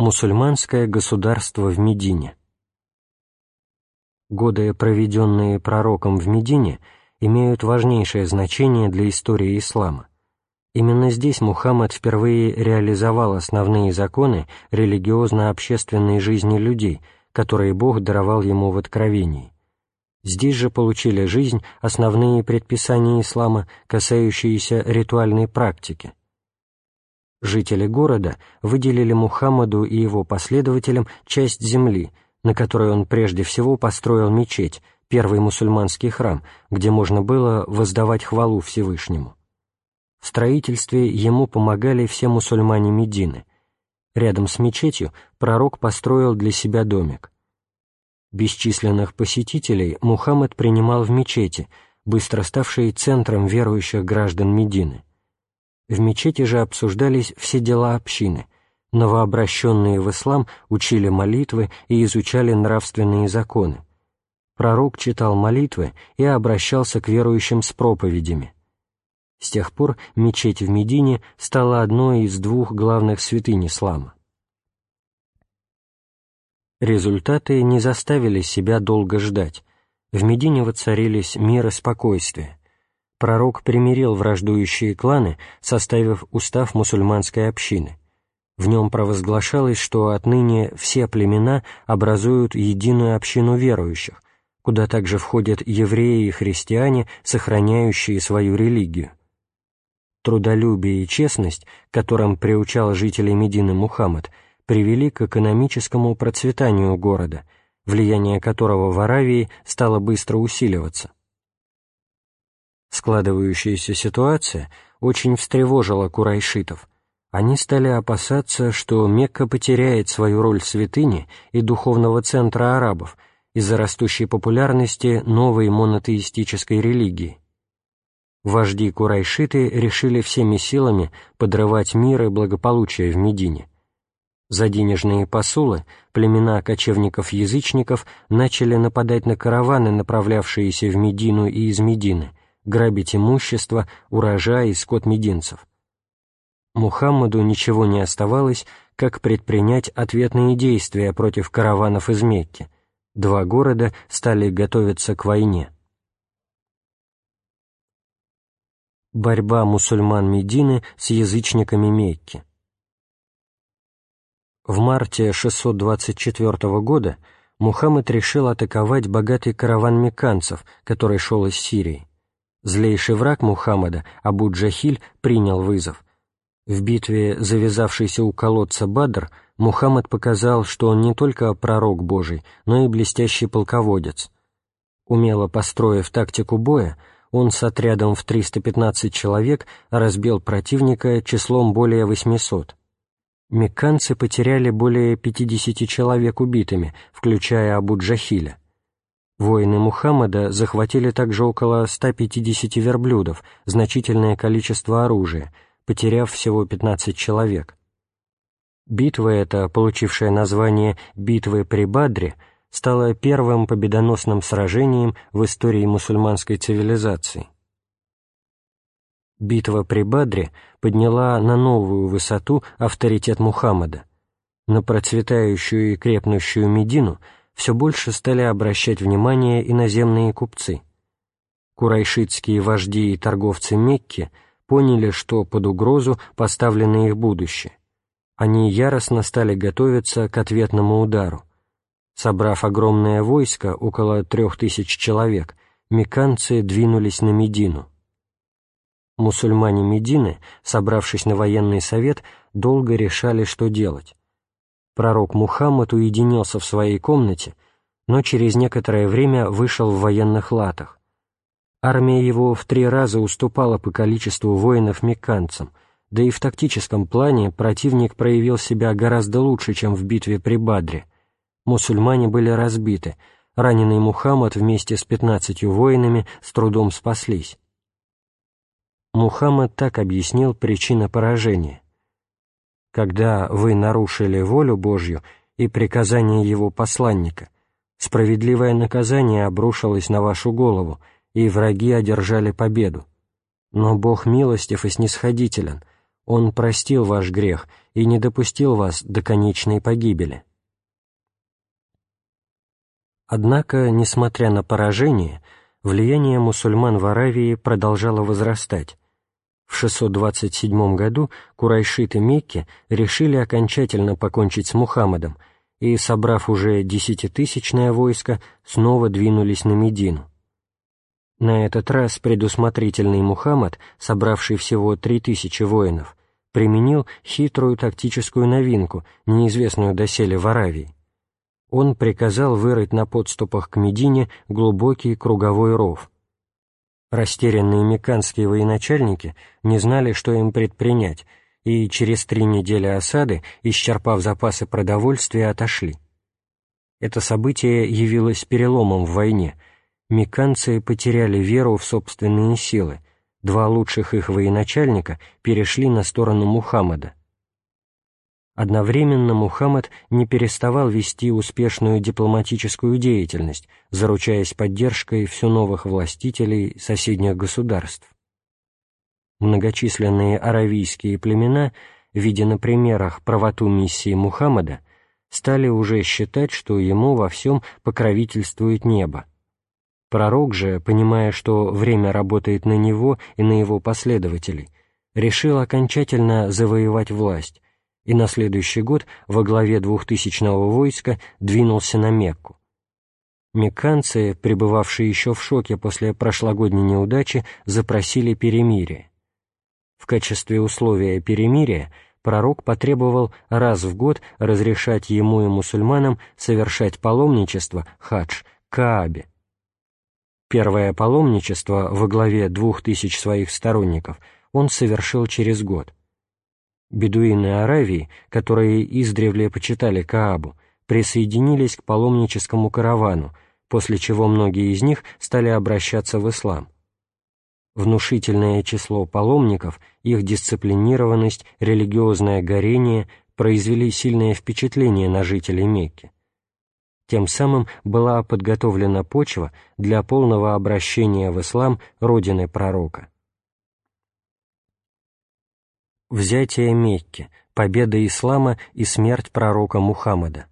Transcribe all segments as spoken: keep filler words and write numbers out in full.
Мусульманское государство в Медине. Годы, проведенные пророком в Медине, имеют важнейшее значение для истории ислама. Именно здесь Мухаммад впервые реализовал основные законы религиозно-общественной жизни людей, которые Бог даровал ему в откровении. Здесь же получили жизнь основные предписания ислама, касающиеся ритуальной практики. Жители города выделили Мухаммаду и его последователям часть земли, на которой он прежде всего построил мечеть, первый мусульманский храм, где можно было воздавать хвалу Всевышнему. В строительстве ему помогали все мусульмане Медины. Рядом с мечетью пророк построил для себя домик. Бесчисленных посетителей Мухаммад принимал в мечети, быстро ставшей центром верующих граждан Медины. В мечети же обсуждались все дела общины. Новообращенные в ислам учили молитвы и изучали нравственные законы. Пророк читал молитвы и обращался к верующим с проповедями. С тех пор мечеть в Медине стала одной из двух главных святынь ислама. Результаты не заставили себя долго ждать. В Медине воцарились мир и спокойствие. Пророк примирил враждующие кланы, составив устав мусульманской общины. В нем провозглашалось, что отныне все племена образуют единую общину верующих, куда также входят евреи и христиане, сохраняющие свою религию. Трудолюбие и честность, которым приучал жителей Медины Мухаммад, привели к экономическому процветанию города, влияние которого в Аравии стало быстро усиливаться. Складывающаяся ситуация очень встревожила курайшитов. Они стали опасаться, что Мекка потеряет свою роль святыни и духовного центра арабов из-за растущей популярности новой монотеистической религии. Вожди курайшиты решили всеми силами подрывать мир и благополучие в Медине. За денежные посулы племена кочевников-язычников начали нападать на караваны, направлявшиеся в Медину и из Медины, грабить имущество, урожай и скот мединцев. Мухаммаду ничего не оставалось, как предпринять ответные действия против караванов из Мекки. Два города стали готовиться к войне. Борьба мусульман Медины с язычниками Мекки. В марте шестьсот двадцать четвёртого года Мухаммад решил атаковать богатый караван мекканцев, который шел из Сирии. Злейший враг Мухаммада, Абу-Джахиль, принял вызов. В битве, завязавшейся у колодца Бадр, Мухаммад показал, что он не только пророк Божий, но и блестящий полководец. Умело построив тактику боя, он с отрядом в триста пятнадцать человек разбил противника числом более восьмисот. Мекканцы потеряли более пятидесяти человек убитыми, включая Абу-Джахиля. Воины Мухаммада захватили также около ста пятидесяти верблюдов, значительное количество оружия, потеряв всего пятнадцать человек. Битва эта, получившая название «Битвы при Бадре», стала первым победоносным сражением в истории мусульманской цивилизации. Битва при Бадре подняла на новую высоту авторитет Мухаммада. На процветающую и крепнущую Медину все больше стали обращать внимание иноземные купцы. Курайшитские вожди и торговцы Мекки поняли, что под угрозу поставлено их будущее. Они яростно стали готовиться к ответному удару. Собрав огромное войско, около трех тысяч человек, мекканцы двинулись на Медину. Мусульмане Медины, собравшись на военный совет, долго решали, что делать. Пророк Мухаммад уединился в своей комнате, но через некоторое время вышел в военных латах. Армия его в три раза уступала по количеству воинов мекканцам, да и в тактическом плане противник проявил себя гораздо лучше, чем в битве при Бадре. Мусульмане были разбиты, раненый Мухаммад вместе с пятнадцатью воинами с трудом спаслись. Мухаммад так объяснил причину поражения. «Когда вы нарушили волю Божью и приказание Его посланника, справедливое наказание обрушилось на вашу голову, и враги одержали победу. Но Бог милостив и снисходителен, Он простил ваш грех и не допустил вас до конечной погибели». Однако, несмотря на поражение, влияние мусульман в Аравии продолжало возрастать. В шестьсот двадцать седьмом году курайшиты Мекки решили окончательно покончить с Мухаммадом и, собрав уже десятитысячное войско, снова двинулись на Медину. На этот раз предусмотрительный Мухаммад, собравший всего три тысячи воинов, применил хитрую тактическую новинку, неизвестную доселе в Аравии. Он приказал вырыть на подступах к Медине глубокий круговой ров. Растерянные мекканские военачальники не знали, что им предпринять, и через три недели осады, исчерпав запасы продовольствия, отошли. Это событие явилось переломом в войне. Мекканцы потеряли веру в собственные силы, два лучших их военачальника перешли на сторону Мухаммада. Одновременно Мухаммад не переставал вести успешную дипломатическую деятельность, заручаясь поддержкой все новых властителей соседних государств. Многочисленные аравийские племена, видя на примерах правоту миссии Мухаммада, стали уже считать, что ему во всем покровительствует небо. Пророк же, понимая, что время работает на него и на его последователей, решил окончательно завоевать власть, и на следующий год во главе двухтысячного войска двинулся на Мекку. Мекканцы, пребывавшие еще в шоке после прошлогодней неудачи, запросили перемирие. В качестве условия перемирия пророк потребовал раз в год разрешать ему и мусульманам совершать паломничество, хадж, к Каабе. Первое паломничество во главе двух тысяч своих сторонников он совершил через год. Бедуины Аравии, которые издревле почитали Каабу, присоединились к паломническому каравану, после чего многие из них стали обращаться в ислам. Внушительное число паломников, их дисциплинированность, религиозное горение произвели сильное впечатление на жителей Мекки. Тем самым была подготовлена почва для полного обращения в ислам родины пророка. Взятие Мекки, победа ислама и смерть пророка Мухаммада.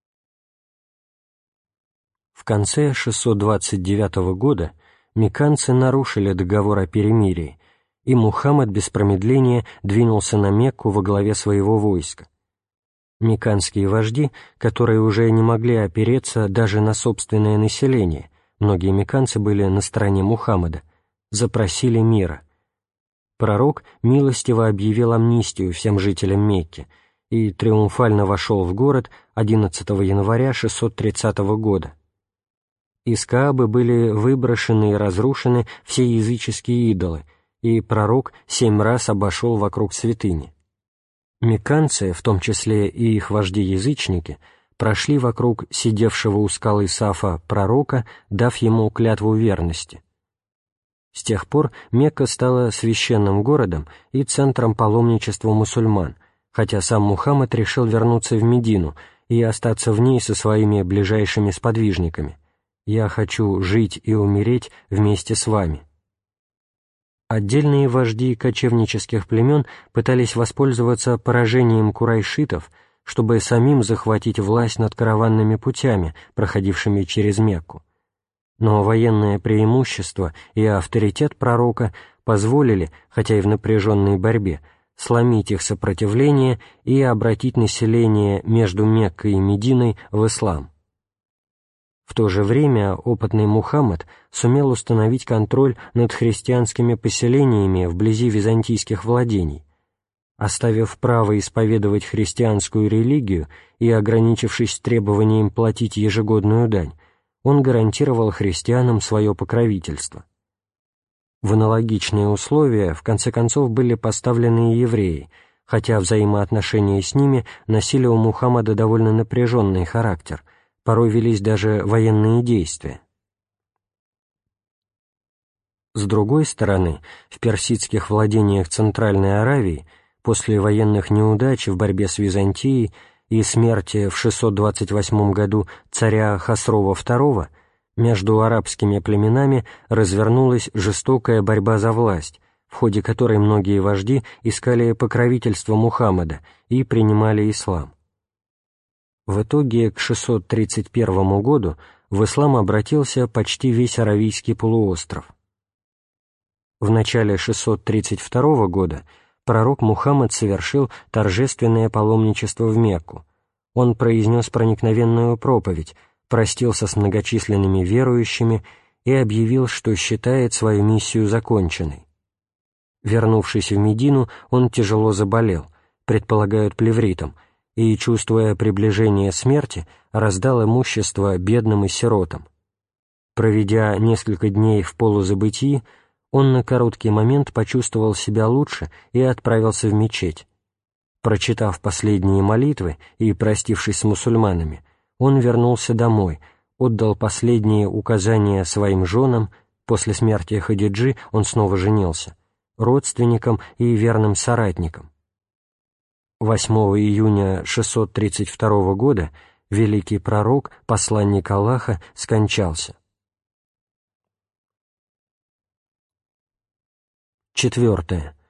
В конце шестьсот двадцать девятого года мекканцы нарушили договор о перемирии, и Мухаммад без промедления двинулся на Мекку во главе своего войска. Мекканские вожди, которые уже не могли опереться даже на собственное население, многие мекканцы были на стороне Мухаммада, запросили мира. Пророк милостиво объявил амнистию всем жителям Мекки и триумфально вошел в город одиннадцатого января шестьсот тридцатого года. Из Каабы были выброшены и разрушены все языческие идолы, и пророк семь раз обошел вокруг святыни. Мекканцы, в том числе и их вожди-язычники, прошли вокруг сидевшего у скалы Сафа пророка, дав ему клятву верности. С тех пор Мекка стала священным городом и центром паломничества мусульман, хотя сам Мухаммад решил вернуться в Медину и остаться в ней со своими ближайшими сподвижниками. «Я хочу жить и умереть вместе с вами». Отдельные вожди кочевнических племен пытались воспользоваться поражением курайшитов, чтобы самим захватить власть над караванными путями, проходившими через Мекку. Но военное преимущество и авторитет пророка позволили, хотя и в напряженной борьбе, сломить их сопротивление и обратить население между Меккой и Мединой в ислам. В то же время опытный Мухаммад сумел установить контроль над христианскими поселениями вблизи византийских владений. Оставив право исповедовать христианскую религию и ограничившись требованием платить ежегодную дань, он гарантировал христианам свое покровительство. В аналогичные условия в конце концов были поставлены и евреи, хотя взаимоотношения с ними носили у Мухаммада довольно напряженный характер, порой велись даже военные действия. С другой стороны, в персидских владениях Центральной Аравии после военных неудач в борьбе с Византией и смерти в шестьсот двадцать восьмом году царя Хосрова второго между арабскими племенами развернулась жестокая борьба за власть, в ходе которой многие вожди искали покровительство Мухаммада и принимали ислам. В итоге к шестьсот тридцать первому году в ислам обратился почти весь Аравийский полуостров. В начале шестьсот тридцать второго года пророк Мухаммад совершил торжественное паломничество в Мекку. Он произнес проникновенную проповедь, простился с многочисленными верующими и объявил, что считает свою миссию законченной. Вернувшись в Медину, он тяжело заболел, предполагают плевритом, и, чувствуя приближение смерти, раздал имущество бедным и сиротам. Проведя несколько дней в полузабытии, он на короткий момент почувствовал себя лучше и отправился в мечеть. Прочитав последние молитвы и простившись с мусульманами, он вернулся домой, отдал последние указания своим женам, после смерти Хадиджи он снова женился, родственникам и верным соратникам. восьмого июня шестьсот тридцать второго года великий пророк, посланник Аллаха, скончался. Четвертое.